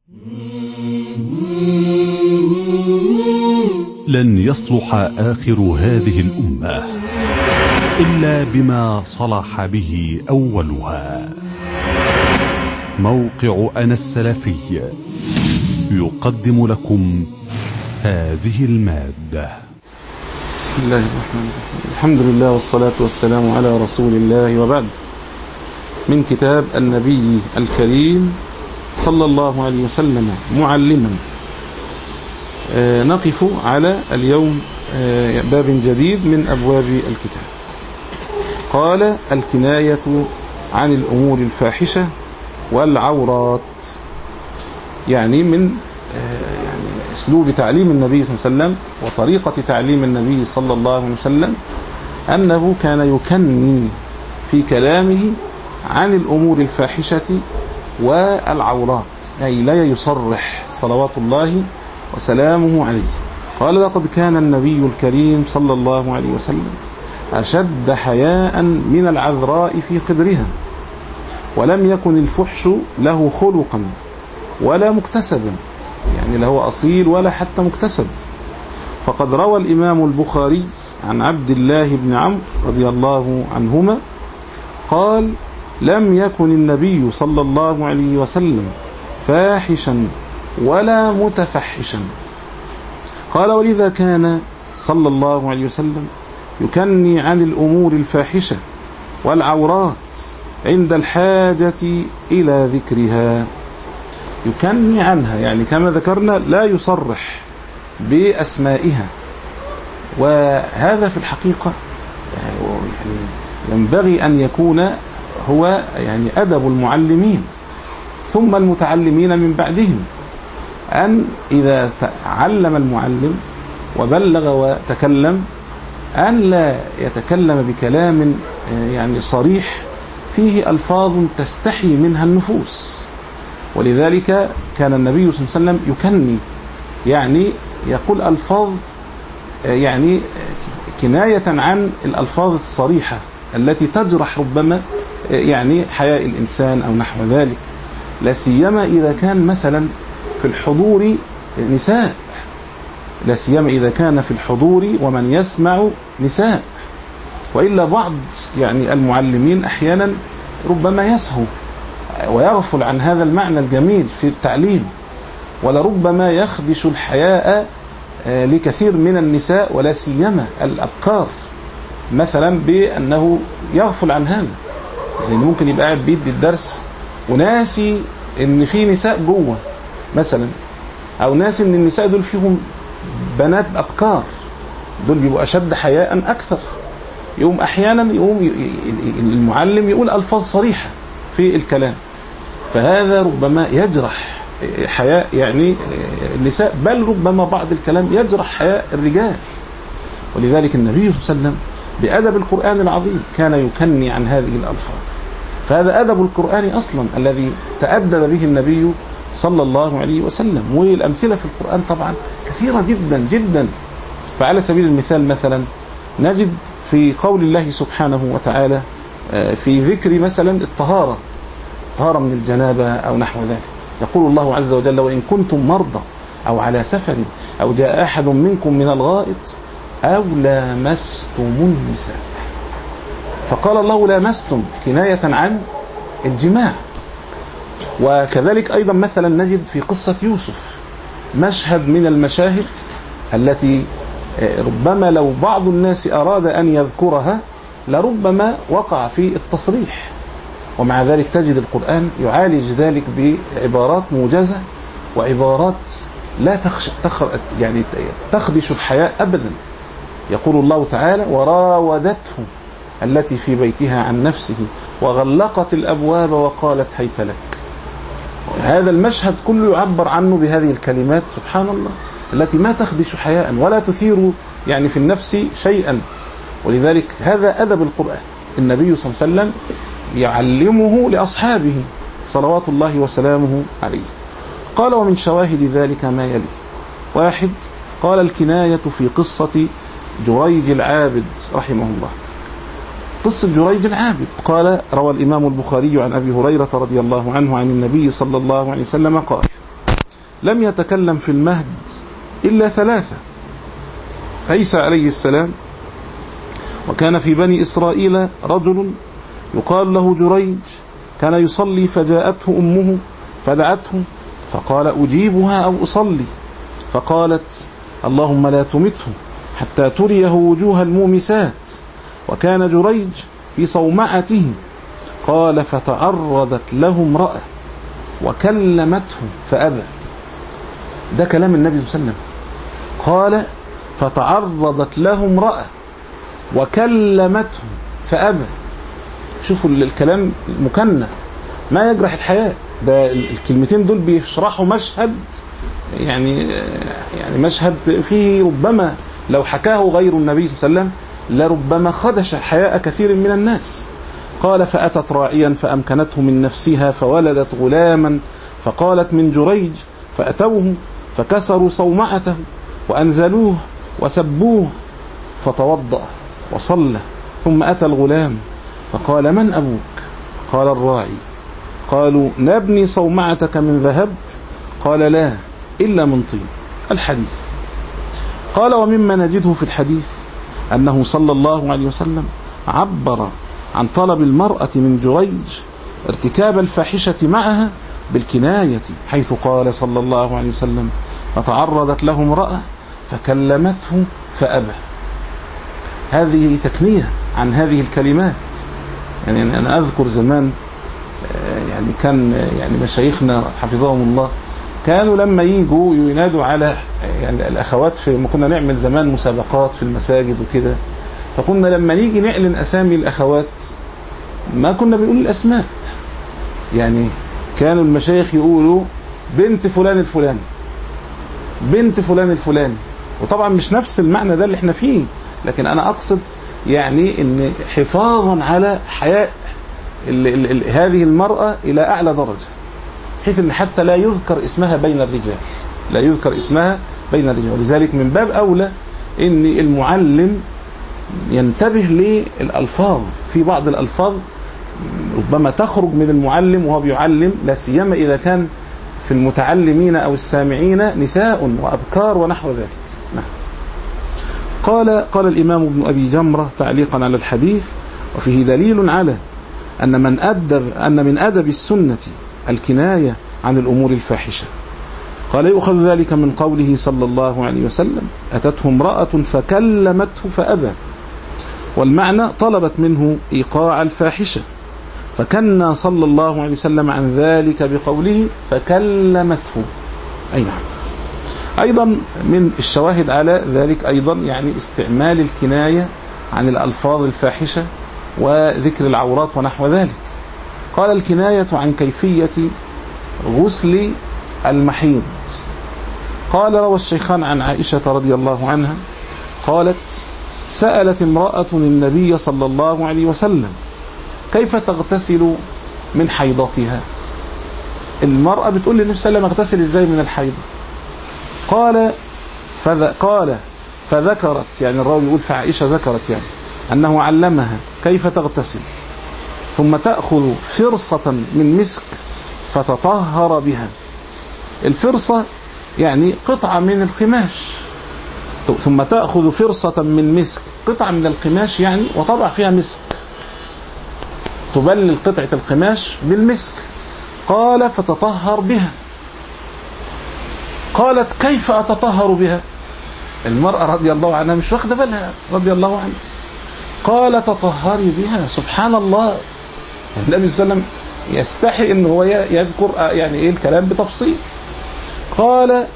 لن يصلح آخر هذه الأمة إلا بما صلح به أولها. موقع أنا السلفي يقدم لكم هذه المادة. بسم الله الرحمن الرحيم. الحمد لله والصلاة والسلام على رسول الله، وبعد. من كتاب النبي الكريم صلى الله عليه وسلم معلما، نقف على اليوم باب جديد من أبواب الكتاب. قال: الكناية عن الأمور الفاحشة والعورات. يعني من أسلوب تعليم النبي صلى الله عليه وسلم وطريقة تعليم النبي صلى الله عليه وسلم أنه كان يكني في كلامه عن الأمور الفاحشة والعورات، أي لا يصرح صلوات الله وسلامه عليه. قال: لقد كان النبي الكريم صلى الله عليه وسلم أشد حياء من العذراء في خدرها، ولم يكن الفحش له خلقا ولا مكتسبا، يعني لا هو أصيل ولا حتى مكتسب. فقد روى الإمام البخاري عن عبد الله بن عمرو رضي الله عنهما قال: لم يكن النبي صلى الله عليه وسلم فاحشا ولا متفحشا. قال: ولذا كان صلى الله عليه وسلم يكني عن الأمور الفاحشة والعورات عند الحاجة إلى ذكرها. يكني عنها، يعني كما ذكرنا لا يصرح بأسمائها. وهذا في الحقيقة يعني ينبغي أن يكون هو يعني أدب المعلمين ثم المتعلمين من بعدهم، أن إذا علم المعلم وبلغ وتكلم أن لا يتكلم بكلام يعني صريح فيه ألفاظ تستحي منها النفوس. ولذلك كان النبي صلى الله عليه وسلم يكني، يعني يقول ألفاظ يعني كناية عن الألفاظ الصريحة التي تجرح ربما يعني حياء الإنسان أو نحو ذلك، لا سيما إذا كان مثلا في الحضور نساء، لا سيما إذا كان في الحضور ومن يسمع نساء. وإلا بعض يعني المعلمين أحيانا ربما يسهو ويغفل عن هذا المعنى الجميل في التعليم، ولربما يخدش الحياء لكثير من النساء ولا سيما الأبكار مثلا، بأنه يغفل عن هذا. يعني ممكن يبقى قاعد بيدي الدرس وناسي ان في نساء جوه مثلا، او ناسي ان النساء دول فيهم بنات أبكار، دول بيبقوا أشد حياء أكثر. يقوم أحيانا المعلم يقول ألفاظ صريحة في الكلام، فهذا ربما يجرح حياء يعني النساء، بل ربما بعض الكلام يجرح حياء الرجال. ولذلك النبي صلى الله عليه وسلم بأدب القرآن العظيم كان يكني عن هذه الألفاظ. فهذا أدب القرآن أصلا الذي تأدب به النبي صلى الله عليه وسلم. والأمثلة في القرآن طبعا كثيرة جدا جدا. فعلى سبيل المثال مثلا نجد في قول الله سبحانه وتعالى في ذكر مثلا الطهارة من الجنابة أو نحو ذلك، يقول الله عز وجل: وإن كنتم مرضى أو على سفر أو جاء أحد منكم من الغائط أو لامستم النساء. فقال الله لامستم كناية عن الجماع. وكذلك أيضا مثلا نجد في قصة يوسف مشهد من المشاهد التي ربما لو بعض الناس أراد أن يذكرها لربما وقع في التصريح، ومع ذلك تجد القرآن يعالج ذلك بعبارات موجزة وعبارات لا يعني تخدش الحياء أبدا. يقول الله تعالى: وراودته التي في بيتها عن نفسه وغلقت الأبواب وقالت هيت لك. هذا المشهد كله يعبر عنه بهذه الكلمات سبحان الله التي ما تخدش حياء ولا تثير يعني في النفس شيئا. ولذلك هذا أدب القرآن، النبي صلى الله عليه وسلم يعلمه لأصحابه صلوات الله وسلامه عليه. قال: ومن شواهد ذلك ما يلي: 1. قال: الكناية في قصة جريج العابد رحمه الله. قصة جريج العابد، قال: روى الإمام البخاري عن أبي هريرة رضي الله عنه عن النبي صلى الله عليه وسلم قال: لم يتكلم في المهد إلا 3: عيسى عليه السلام، وكان في بني إسرائيل رجل يقال له جريج كان يصلي فجاءته أمه فدعته فقال أجيبها أو أصلي، فقالت اللهم لا تمته حتى تريه وجوه المومسات، وكان جريج في صومعته. قال فتعرضت له امرأة وكلمته فأبى. ده كلام النبي صلى الله عليه وسلم. قال فتعرضت له امرأة وكلمته فأبى. شوفوا الكلام المكنى ما يجرح الحياة. ده الكلمتين دول بيشرحوا مشهد يعني مشهد فيه ربما لو حكاه غير النبي صلى الله عليه وسلم لربما خدش حياء كثير من الناس. قال فأتت راعيا فأمكنته من نفسها فولدت غلاما، فقالت من جريج، فأتوه فكسروا صومعته وأنزلوه وسبوه، فتوضأ وصلى، ثم أتى الغلام فقال من أبوك؟ قال الراعي. قالوا نبني صومعتك من ذهب؟ قال لا إلا من طين. الحديث. قال ومما نجده في الحديث أنه صلى الله عليه وسلم عبر عن طلب المرأة من جريج ارتكاب الفاحشة معها بالكناية، حيث قال صلى الله عليه وسلم فتعرضت له امرأة فكلمته فأبى. هذه تكنية عن هذه الكلمات. يعني أنا أذكر زمان يعني كان يعني مشايخنا حفظهم الله كانوا لما ييجوا ينادوا على يعني الأخوات ما كنا نعمل زمان مسابقات في المساجد وكده، فكنا لما نيجي نعلن أسامي الأخوات ما كنا بنقول الأسماء. يعني كانوا المشايخ يقولوا بنت فلان الفلاني، بنت فلان الفلاني، وطبعا مش نفس المعنى ده اللي احنا فيه، لكن أنا أقصد يعني إن حفاظا على حياء هذه المرأة إلى أعلى درجة، حيث أن حتى لا يذكر اسمها بين الرجال، لا يذكر اسمها بين الرجال. ولذلك من باب أولى أن المعلم ينتبه للألفاظ. في بعض الألفاظ ربما تخرج من المعلم وهو بيعلم، لا سيما إذا كان في المتعلمين أو السامعين نساء وأبكار ونحو ذلك. قال الإمام ابن أبي جمرة تعليقا على الحديث وفيه دليل على أن من أدب السنة الكناية عن الأمور الفاحشة. قال يؤخذ ذلك من قوله صلى الله عليه وسلم أتته امرأة فكلمته فأبى، والمعنى طلبت منه إيقاع الفاحشة، فكنا صلى الله عليه وسلم عن ذلك بقوله فكلمته. أي نعم. أيضا من الشواهد على ذلك أيضا يعني استعمال الكناية عن الألفاظ الفاحشة وذكر العورات ونحو ذلك. قال الكناية عن كيفية غسل المحيض. قال روى الشيخان عن عائشة رضي الله عنها قالت سألت امرأة النبي صلى الله عليه وسلم كيف تغتسل من حيضتها. المرأة بتقول للنبي صلى الله عليه وسلم اغتسل ازاي من الحيضة؟ قال فذكرت، يعني الراوي يقول فعائشة ذكرت يعني أنه علمها كيف تغتسل، ثم تأخذ فرصة من مسك فتطهر بها. الفرصة يعني قطعة من القماش، ثم تأخذ فرصة من مسك، قطعة من القماش يعني، وتضع فيها مسك، تبلل قطعة القماش بالمسك. قال فتطهر بها. قالت كيف أتطهر بها؟ المرأة رضي الله عنها مش واخدة بالها رضي الله عنها. قال تطهري بها. سبحان الله، النبي صلى الله عليه وسلم يستحي ان هو يذكر يعني ايه الكلام بتفصيل. قال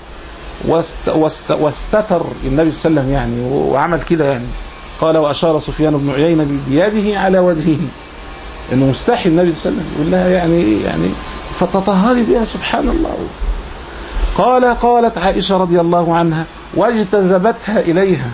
واستتر النبي صلى الله عليه وسلم يعني وعمل كده يعني. قال واشار سفيان بن عيينة بيده على وجهه انه مستحي النبي صلى الله عليه وسلم يقول لها يعني فتطهري بها. سبحان الله. قالت عائشة رضي الله عنها واجتذبتها إليها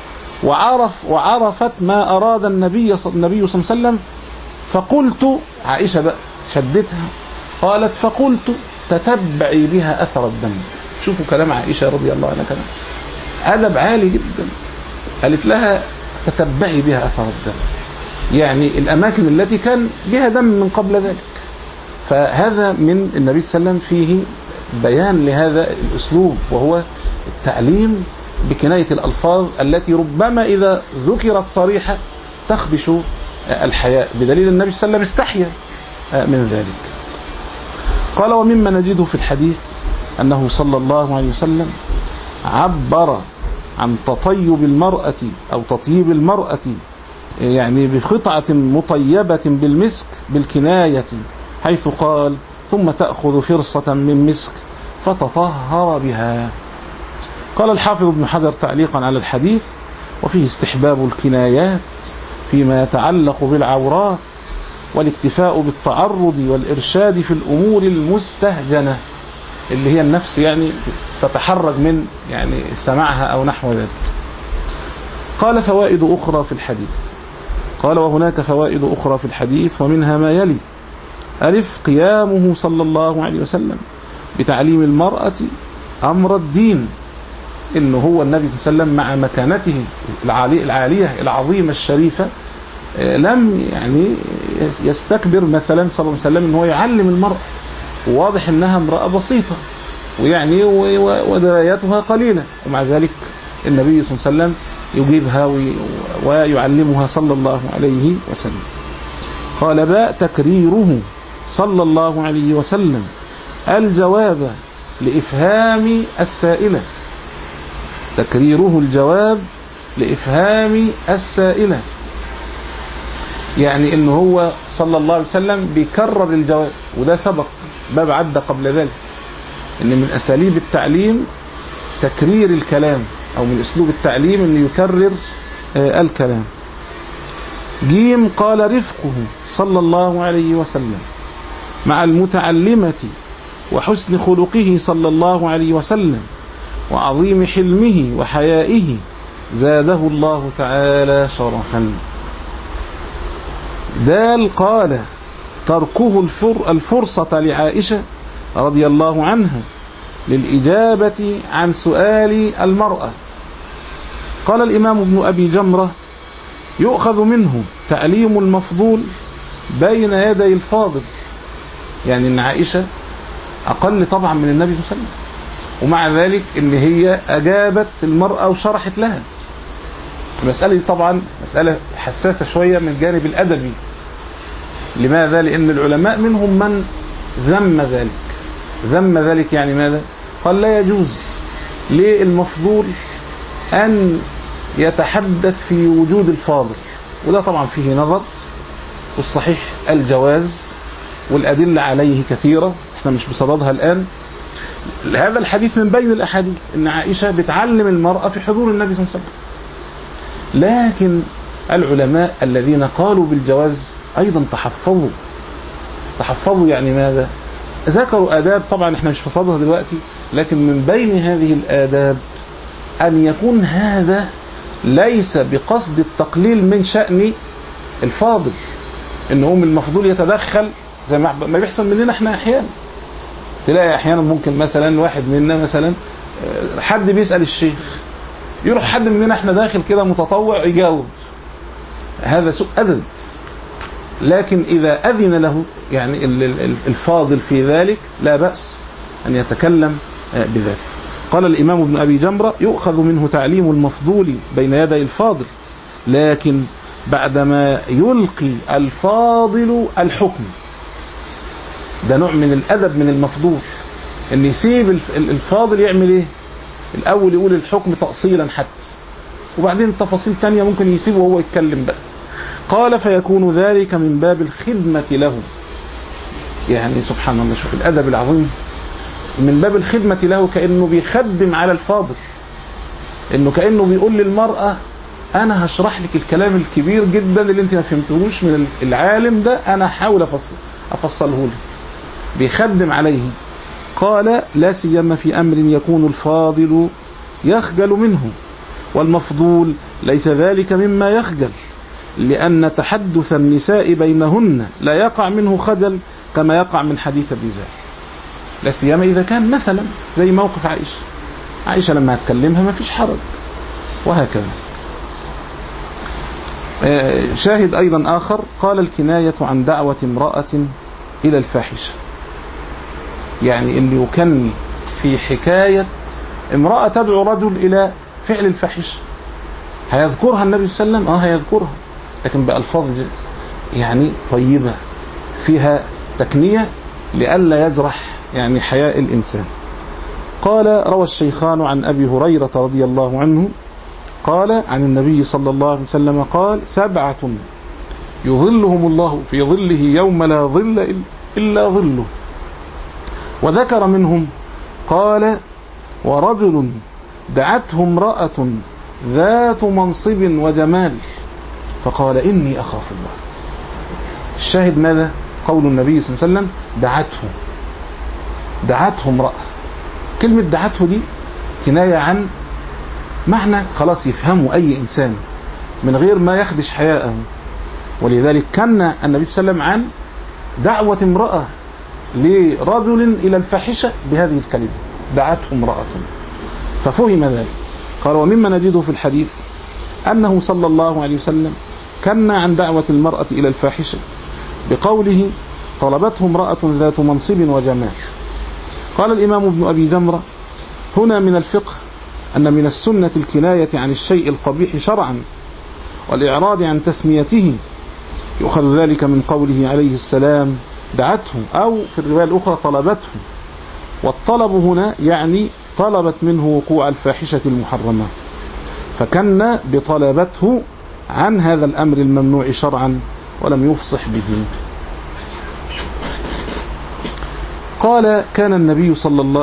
وعرفت ما أراد النبي صلى الله عليه وسلم. فقلت، عائشة بقى شدتها، قالت فقلت تتبعي بها أثر الدم. شوفوا كلام عائشة رضي الله عنها، كلام أدب عالي جدا. قالت لها تتبعي بها أثر الدم، يعني الأماكن التي كان بها دم من قبل ذلك. فهذا من النبي صلى الله عليه وسلم فيه بيان لهذا الأسلوب، وهو التعليم بكناية الألفاظ التي ربما إذا ذكرت صريحة تخدش الحياء، بدليل النبي صلى الله عليه وسلم استحيا من ذلك. قال: ومما نجده في الحديث أنه صلى الله عليه وسلم عبر عن تطيب المرأة أو تطيب المرأة يعني بقطعة مطيبة بالمسك بالكناية، حيث قال: ثم تأخذ فرصة من مسك فتطهر بها. قال الحافظ ابن حجر تعليقا على الحديث: وفيه استحباب الكنايات فيما يتعلق بالعورات والاكتفاء بالتعرض والإرشاد في الأمور المستهجنة، اللي هي النفس يعني تتحرج من يعني سماعها أو نحو ذلك. قال: فوائد أخرى في الحديث. قال: وهناك فوائد أخرى في الحديث، ومنها ما يلي: ألف، قيامه صلى الله عليه وسلم بتعليم المرأة أمر الدين، إنه هو النبي صلى الله عليه وسلم مع مكانته العالية العظيمة الشريفة لم يعني يستكبر مثلا صلى الله عليه وسلم إنه يعلم المرأة، وواضح إنها امرأة بسيطة ويعني ودراياتها قليلة، ومع ذلك النبي صلى الله عليه وسلم يجيبها ويعلمها صلى الله عليه وسلم. قال: باء، تكريره صلى الله عليه وسلم الجواب لإفهام السائلة، تكريره الجواب لإفهام السائلة، يعني إنه هو صلى الله عليه وسلم بيكرر الجواب، وده سبق باب عدى قبل ذلك، إن من أساليب التعليم تكرير الكلام، أو من أسلوب التعليم إنه يكرر الكلام. جيم، قال: رفقه صلى الله عليه وسلم مع المتعلمة وحسن خلقه صلى الله عليه وسلم وعظيم حلمه وحيائه زاده الله تعالى شرفا. دال، قال: تركه الفرصة لعائشة رضي الله عنها للإجابة عن سؤال المرأة. قال الإمام ابن أبي جمرة: يؤخذ منه تعليم المفضول بين يدي الفاضل، يعني إن عائشة أقل طبعا من النبي صلى الله عليه وسلم، ومع ذلك إن هي أجابت المرأة وشرحت لها. المسألة طبعا مسألة حساسة شوية من الجانب الأدبي. لماذا؟ لأن العلماء منهم من ذم ذلك يعني ماذا؟ قال: لا يجوز للمفضول أن يتحدث في وجود الفاضل، وده طبعا فيه نظر، والصحيح الجواز، والأدلة عليه كثيرة، احنا مش بصددها الآن. هذا الحديث من بين الأحاديث إن عائشة بتعلم المرأة في حضور النبي صلى الله عليه وسلم، لكن العلماء الذين قالوا بالجواز أيضا تحفظوا يعني ماذا؟ ذكروا آداب، طبعا احنا مش في صددها دلوقتي، لكن من بين هذه الآداب أن يكون هذا ليس بقصد التقليل من شأن الفاضل، إنه المفضول يتدخل زي ما بيحصل مننا احنا أحيانا. تلاقي أحيانا ممكن مثلا واحد منا مثلا حد بيسأل الشيخ، يروح حد مننا احنا داخل كده متطوع يجاوب، هذا سوء أدب. لكن إذا أذن له يعني الفاضل في ذلك لا بأس أن يتكلم بذلك. قال الإمام ابن أبي جمرة: يؤخذ منه تعليم المفضول بين يدي الفاضل، لكن بعدما يلقي الفاضل الحكم. ده نوع من الأدب من المفضول، أن يسيب الفاضل يعمل إيه؟ الأول يقول الحكم تأصيلا حتى، وبعدين التفاصيل تانية ممكن يسيبه وهو يتكلم بقى. قال: فيكون ذلك من باب الخدمة له، يعني سبحان الله، شوف الأدب العظيم، من باب الخدمة له، كأنه بيخدم على الفاضل، إنه كأنه بيقول للمرأة: أنا هشرح لك الكلام الكبير جدا اللي أنت ما فهمتهوش من العالم ده، أنا هحاول أفصله لك، بيخدم عليه. قال: لا سيما في أمر يكون الفاضل يخجل منه، والمفضول ليس ذلك مما يخجل، لأن تحدث النساء بينهن لا يقع منه خجل كما يقع من حديث الرجال، لا سيما إذا كان مثلا زي موقف عائشة لما هتكلمها ما فيش حرج، وهكذا. شاهد أيضا آخر، قال: الكناية عن دعوة امرأة إلى الفاحشة، يعني اللي يكني في حكاية امرأة تدعو رجل إلى فعل الفاحشة. هيذكرها النبي صلى الله عليه وسلم، هيذكرها لكن بألفاظ يعني طيبة فيها تكنية لئلا يجرح يعني حياء الإنسان. قال روى الشيخان عن أبي هريرة رضي الله عنه قال عن النبي صلى الله عليه وسلم قال: 7 يظلهم الله في ظله يوم لا ظل إلا ظله. وذكر منهم قال: ورجل دعته امرأة ذات منصب وجمال فقال: إني أخاف الله. الشاهد ماذا؟ قول النبي صلى الله عليه وسلم: دعته امرأة. كلمة دعته دي كناية عن معنى خلاص يفهمه أي إنسان من غير ما يخدش حياءه. ولذلك كان النبي صلى الله عليه وسلم عن دعوة امرأة لرجل إلى الفاحشة بهذه الكلمة: دعته امرأة. ففهم ذلك. قال: ومما نجده في الحديث أنه صلى الله عليه وسلم كان عن دعوة المرأة إلى الفاحشة بقوله: طلبته امرأة ذات منصب وجمال. قال الإمام ابن أبي جمرة: هنا من الفقه أن من السنة الكناية عن الشيء القبيح شرعا والإعراض عن تسميته. يؤخذ ذلك من قوله عليه السلام: دعته، أو في الرواية الأخرى طلبته. والطلب هنا يعني طلبت منه وقوع الفاحشة المحرمة، فكن بطلبته عن هذا الأمر الممنوع شرعا ولم يفصح به. قال: كان النبي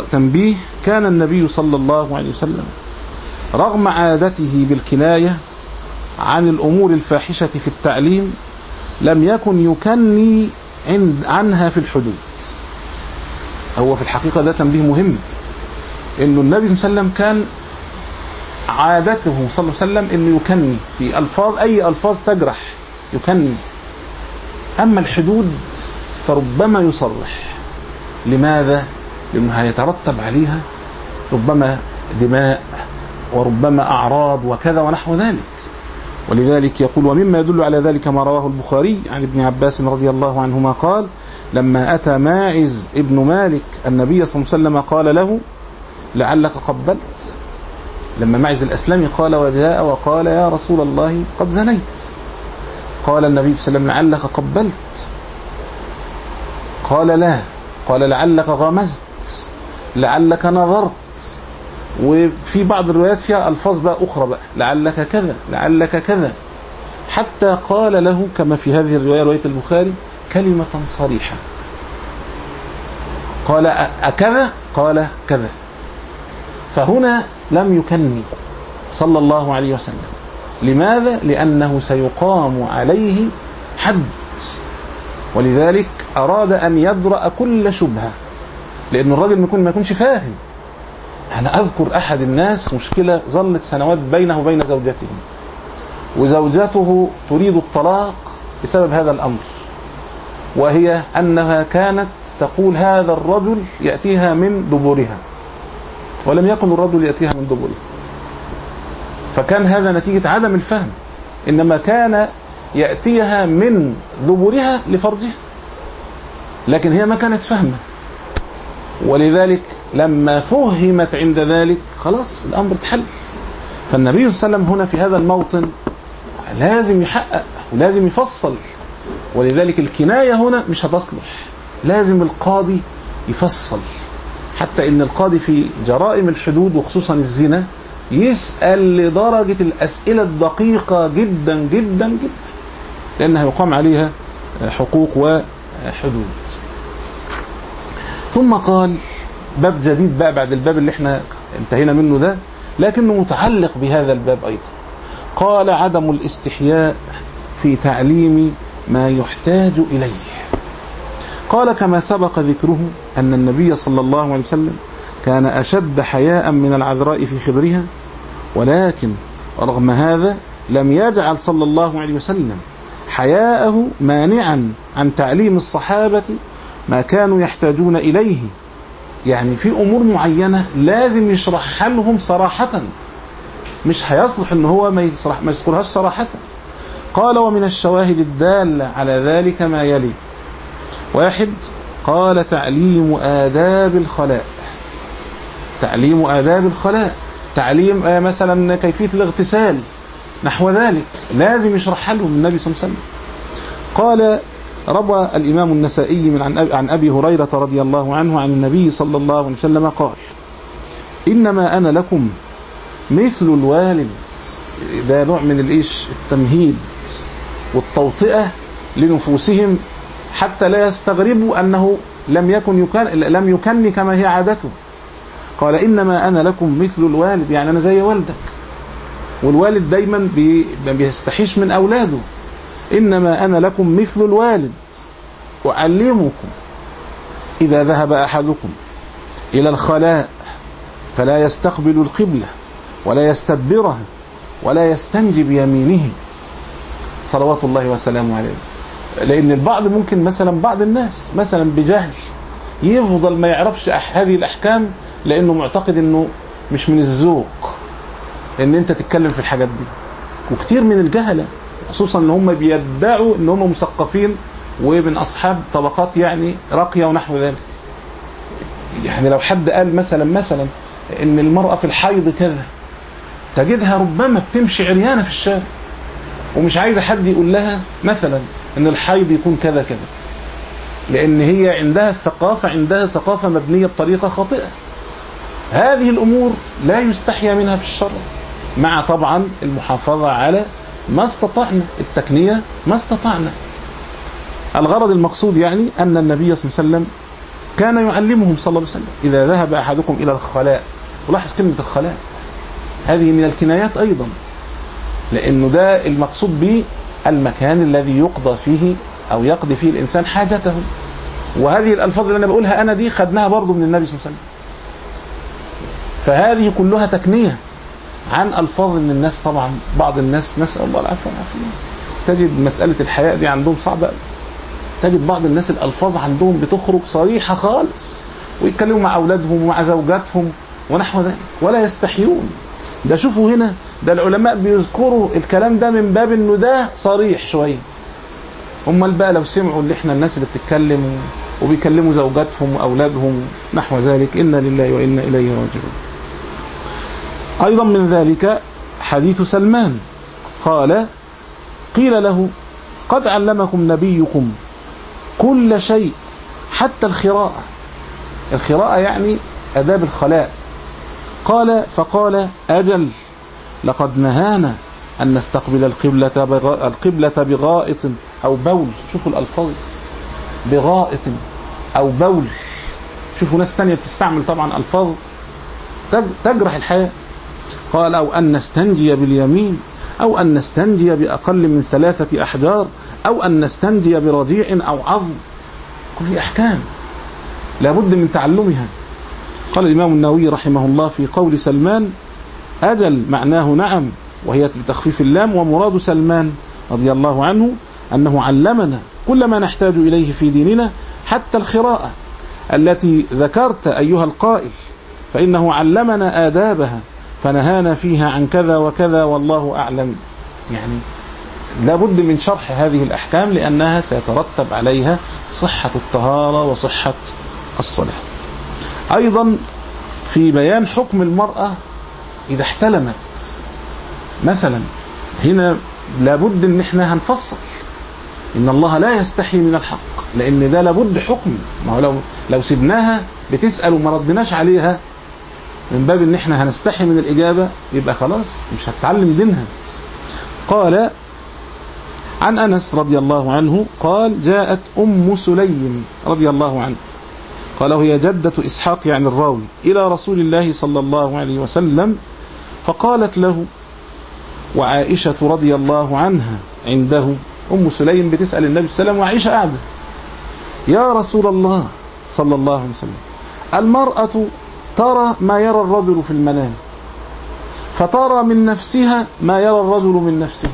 صلى الله عليه وسلم رغم عادته بالكناية عن الأمور الفاحشة في التعليم لم يكن يكني عنها في الحدود. هو في الحقيقة ده تنبيه مهم، إنه النبي صلى الله عليه وسلم كان عادته صلى الله عليه وسلم إنه يكني في ألفاظ، أي ألفاظ تجرح يكني. أما الحدود فربما يصرح. لماذا؟ لأنه هيترتب عليها ربما دماء وربما أعراض وكذا ونحو ذلك. ولذلك يقول: ومما يدل على ذلك ما رواه البخاري عن ابن عباس رضي الله عنهما قال: لما أتى ماعز ابن مالك النبي صلى الله عليه وسلم قال له: لعلك قبلت. لما ماعز الأسلمي قال وجاء وقال: يا رسول الله قد زنيت. قال النبي صلى الله عليه وسلم: لعلك قبلت؟ قال: لا. قال: لعلك غمزت، لعلك نظرت. وفي بعض الروايات فيها ألفاظ بقى أخرى بقى: لعلك كذا، لعلك كذا، حتى قال له كما في هذه الرواية رواية البخاري كلمة صريحة. قال: أكذا؟ قال: كذا. فهنا لم يكني صلى الله عليه وسلم. لماذا؟ لأنه سيقام عليه حد، ولذلك أراد أن يدرأ كل شبهة، لأن الرجل ما يكونش فاهم. أنا أذكر أحد الناس مشكلة ظلت سنوات بينه وبين زوجته، وزوجته تريد الطلاق بسبب هذا الأمر، وهي أنها كانت تقول هذا الرجل يأتيها من دبرها، ولم يكن الرجل يأتيها من دبرها. فكان هذا نتيجة عدم الفهم، إنما كان يأتيها من دبرها لفرجها، لكن هي ما كانت فهمة. ولذلك لما فهمت عند ذلك خلاص الأمر اتحل. فالنبي صلى الله عليه وسلم هنا في هذا الموطن لازم يحقق ولازم يفصل. ولذلك الكناية هنا مش هتصلح، لازم القاضي يفصل. حتى إن القاضي في جرائم الحدود وخصوصا الزنا يسأل لدرجة الأسئلة الدقيقة جدا جدا جدا، لأنها يقام عليها حقوق وحدود. ثم قال باب جديد بقى بعد الباب اللي احنا انتهينا منه ده، لكنه متعلق بهذا الباب أيضا. قال: عدم الاستحياء في تعليم ما يحتاج إليه. قال: كما سبق ذكره أن النبي صلى الله عليه وسلم كان أشد حياء من العذراء في خدرها، ولكن رغم هذا لم يجعل صلى الله عليه وسلم حياءه مانعا عن تعليم الصحابة ما كانوا يحتاجون إليه. يعني في أمور معينة لازم يشرحها لهم صراحة، مش هيصلح إن هو ما يذكرهاش صراحة. قال: ومن الشواهد الدالة على ذلك ما يلي: 1. قال: تعليم آداب الخلاء. تعليم آداب الخلاء، تعليم مثلا كيفية الاغتسال، نحو ذلك لازم يشرحها لهم النبي صلى الله عليه وسلم. قال روى الإمام النسائي عن أبي هريرة رضي الله عنه عن النبي صلى الله عليه وسلم قال: إنما أنا لكم مثل الوالد. ده نوع من التمهيد والتوطئة لنفوسهم حتى لا يستغربوا أنه لم يكن كما هي عادته. قال: إنما أنا لكم مثل الوالد، يعني أنا زي والدك. والوالد دايما ما بيستحيش من أولاده. إنما أنا لكم مثل الوالد أعلمكم إذا ذهب أحدكم إلى الخلاء فلا يستقبل القبلة ولا يستدبرها ولا يستنجي بيمينه صلوات الله وسلامه عليه. لأن البعض ممكن مثلا بعض الناس مثلا بجهل يفضل ما يعرفش هذه الأحكام لأنه معتقد أنه مش من الذوق أن أنت تتكلم في الحاجات دي. وكتير من الجهلة خصوصا أن هم بيدعوا أن هم مثقفين ومن أصحاب طبقات يعني راقية ونحو ذلك. يعني لو حد قال مثلا أن المرأة في الحيض كذا، تجدها ربما بتمشي عريانة في الشارع ومش عايزة حد يقول لها مثلا أن الحيض يكون كذا كذا، لأن هي عندها ثقافة مبنية بطريقة خاطئة. هذه الأمور لا يستحيا منها في الشرع، مع طبعا المحافظة على ما استطعنا، التقنية ما استطعنا. الغرض المقصود يعني أن النبي صلى الله عليه وسلم كان يعلمهم صلى الله عليه وسلم إذا ذهب أحدكم إلى الخلاء. ولاحظ كلمة الخلاء هذه من الكنايات أيضا، لأنه ده المقصود به المكان الذي يقضى فيه أو يقضي فيه الإنسان حاجته. وهذه الألفاظ اللي أنا بقولها أنا دي خدناها برضو من النبي صلى الله عليه وسلم. فهذه كلها تكنية عن ألفاظ من الناس. طبعا بعض الناس نسأل الله العافية والعافية تجد مسألة الحياء دي عندهم صعبة. تجد بعض الناس الألفاظ عندهم بتخرج صريحة خالص، ويتكلموا مع أولادهم ومع زوجاتهم ونحو ذلك ولا يستحيون. ده شوفوا هنا، ده العلماء بيذكروا الكلام ده من باب انه ده صريح شوية. امال بقى لو سمعوا اللي احنا الناس اللي بتتكلم وبيكلموا زوجاتهم وأولادهم نحو ذلك، إنا لله وإنا إليه راجعون. أيضا من ذلك حديث سلمان قال: قيل له: قد علمكم نبيكم كل شيء حتى الخراءة. الخراءة يعني أداب الخلاء. فقال: أجل، لقد نهانا أن نستقبل القبلة بغائط أو بول. شوفوا الألفاظ، بغائط أو بول. شوفوا ناس تانية بتستعمل طبعا ألفاظ تجرح الحياة. قال: أو أن نستنجي باليمين، أو أن نستنجي بأقل من 3 أحجار، أو أن نستنجي برضيع أو عظم. كل أحكام لابد من تعلمها. قال الإمام النووي رحمه الله في قول سلمان: أجل معناه نعم، وهي بتخفيف اللام. ومراد سلمان رضي الله عنه أنه علمنا كل ما نحتاج إليه في ديننا حتى الخراءة التي ذكرت أيها القائل، فإنه علمنا آدابها فنهانا فيها عن كذا وكذا والله أعلم. يعني لابد من شرح هذه الأحكام لأنها سيترتب عليها صحة الطهارة وصحة الصلاة. أيضا في بيان حكم المرأة إذا احتلمت مثلا، هنا لابد ان احنا هنفصل ان الله لا يستحي من الحق، لان ده لابد حكم. ما هو لو سبناها بتسأل وما ردناش عليها من باب ان احنا هنستحي من الإجابة، يبقى خلاص مش هتتعلم دينها. قال عن أنس رضي الله عنه قال: جاءت أم سليم رضي الله عنه، قال هي جدة إسحاق يعني الراوي، إلى رسول الله صلى الله عليه وسلم، فقالت له، وعائشة رضي الله عنها عنده. أم سليم بتسأل النبي صلى الله عليه وسلم وعائشة قاعدة: يا رسول الله صلى الله عليه وسلم، المرأة ترى ما يرى الرجل في المنام، فترى من نفسها ما يرى الرجل من نفسه.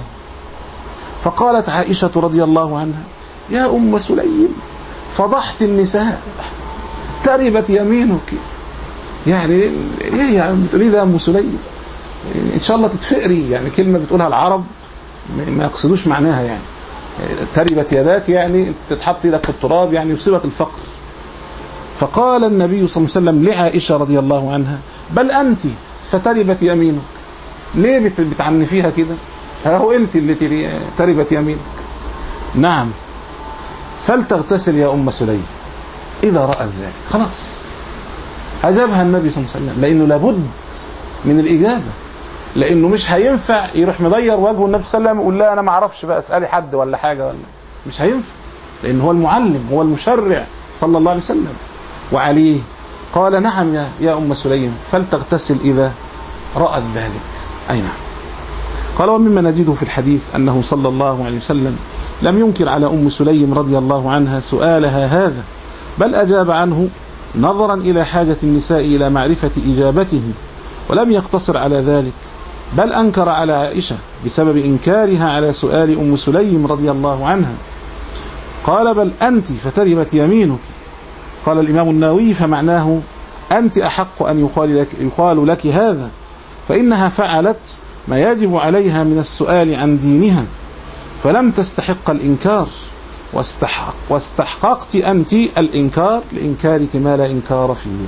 فقالت عائشة رضي الله عنها: يا أم سليم، فضحت النساء، تربت يمينك. يعني ايه يعني بتقولي ده أم سليم؟ إن شاء الله تتفقري، يعني كلمة بتقولها العرب ما يقصدوش معناها، يعني تربت يداك يعني تتحط يدك في التراب، يعني يصيبك الفقر. فقال النبي صلى الله عليه وسلم لعائشة رضي الله عنها: بل أنت فتربت يمينك. ليه بتعنفيها كده؟ هو أنت اللي تربت يمينك. نعم، فلتغتسل يا أم سليم إذا رأت ذلك. خلاص أجابها النبي صلى الله عليه وسلم، لأنه لابد من الإجابة، لأنه مش هينفع يروح مضير وجهه النبي صلى الله عليه وسلم يقول لا أنا ما أعرفش بقى أسألي حد ولا حاجة، ولا مش هينفع، لأنه هو المعلم، هو المشرع صلى الله عليه وسلم. وعليه قال نعم يا أم سليم فلتغتسل إذا رأت ذلك. أي نعم. قال ومما نجده في الحديث أنه صلى الله عليه وسلم لم ينكر على أم سليم رضي الله عنها سؤالها هذا، بل أجاب عنه نظرا إلى حاجة النساء إلى معرفة إجابته، ولم يقتصر على ذلك، بل أنكر على عائشة بسبب إنكارها على سؤال أم سليم رضي الله عنها. قال بل أنت فتربت يمينك. قال الإمام النووي فمعناه أنت أحق أن يقال لك هذا، فإنها فعلت ما يجب عليها من السؤال عن دينها، فلم تستحق الإنكار، واستحققت أنت الإنكار لإنكارك ما لا إنكار فيه.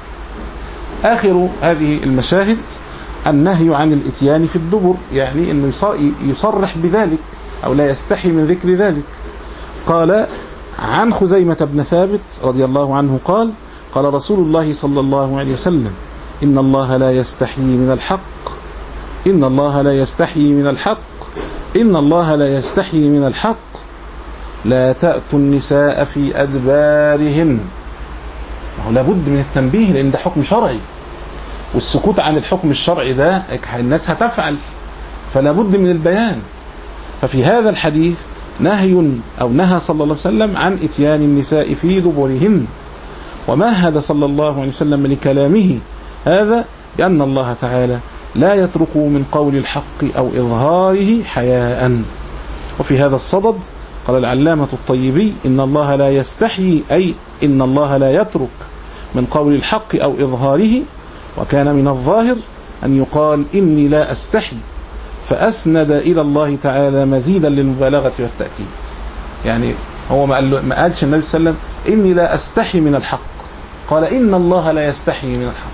آخر هذه المشاهد النهي عن الإتيان في الدبر، يعني أنه يصرح بذلك أو لا يستحي من ذكر ذلك. قال عن خزيمة بن ثابت رضي الله عنه قال قال رسول الله صلى الله عليه وسلم إن الله لا يستحيي من الحق، إن الله لا يستحيي من الحق، إن الله لا يستحيي من الحق، لا تأتوا النساء في أدبارهن. لابد من التنبيه، لأن ده حكم شرعي، والسكوت عن الحكم الشرعي ده الناس هتفعل، فلا بد من البيان. ففي هذا الحديث نهي أو نهى صلى الله عليه وسلم عن إتيان النساء في دبرهن، ومهد صلى الله عليه وسلم لكلامه هذا بأن الله تعالى لا يترك من قول الحق أو إظهاره حياء. وفي هذا الصدد قال العلامة الطيبي إن الله لا يستحيي، أي إن الله لا يترك من قول الحق أو إظهاره، وكان من الظاهر أن يقال إني لا أستحي، فأسند إلى الله تعالى مزيدا للمبالغة والتأكيد. يعني هو ما قالش النبي صلى الله عليه وسلم إني لا أستحي من الحق، قال إن الله لا يستحي من الحق،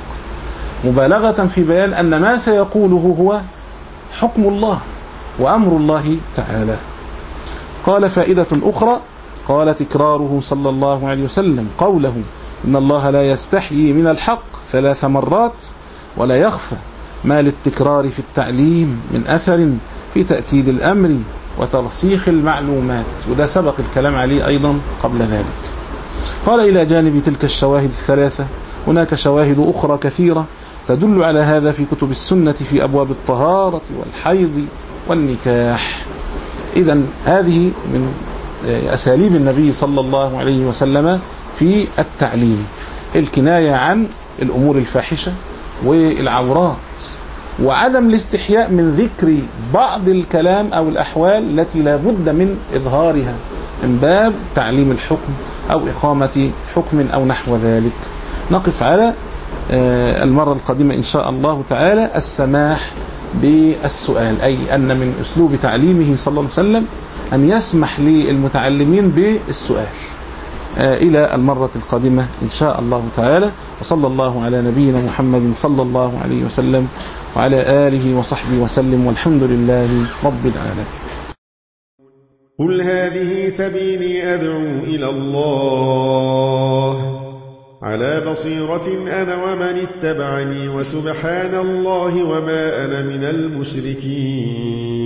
مبالغة في بيان أن ما سيقوله هو حكم الله وأمر الله تعالى. قال فائدة أخرى، قال تكراره صلى الله عليه وسلم قوله إن الله لا يستحيي من الحق 3 مرات ولا يخفى ما للتكرار في التعليم من أثر في تأكيد الأمر وترسيخ المعلومات، وده سبق الكلام عليه أيضا قبل ذلك. قال إلى جانب تلك الشواهد 3 هناك شواهد أخرى كثيرة تدل على هذا في كتب السنة في أبواب الطهارة والحيض والنكاح. إذن هذه من أساليب النبي صلى الله عليه وسلم في التعليم، الكناية عن الأمور الفاحشة والعورات، وعدم الاستحياء من ذكر بعض الكلام أو الأحوال التي لا بد من إظهارها من باب تعليم الحكم أو إقامة حكم أو نحو ذلك. نقف على المرة القادمة إن شاء الله تعالى السماح بالسؤال، أي أن من أسلوب تعليمه صلى الله عليه وسلم أن يسمح للمتعلمين بالسؤال. إلى المرة القادمة إن شاء الله تعالى، وصلى الله على نبينا محمد صلى الله عليه وسلم وعلى آله وصحبه وسلم، والحمد لله رب العالمين. قل هذه سبيلي أدعو إلى الله على بصيرة أنا ومن اتبعني، وسبحان الله وما أنا من المشركين.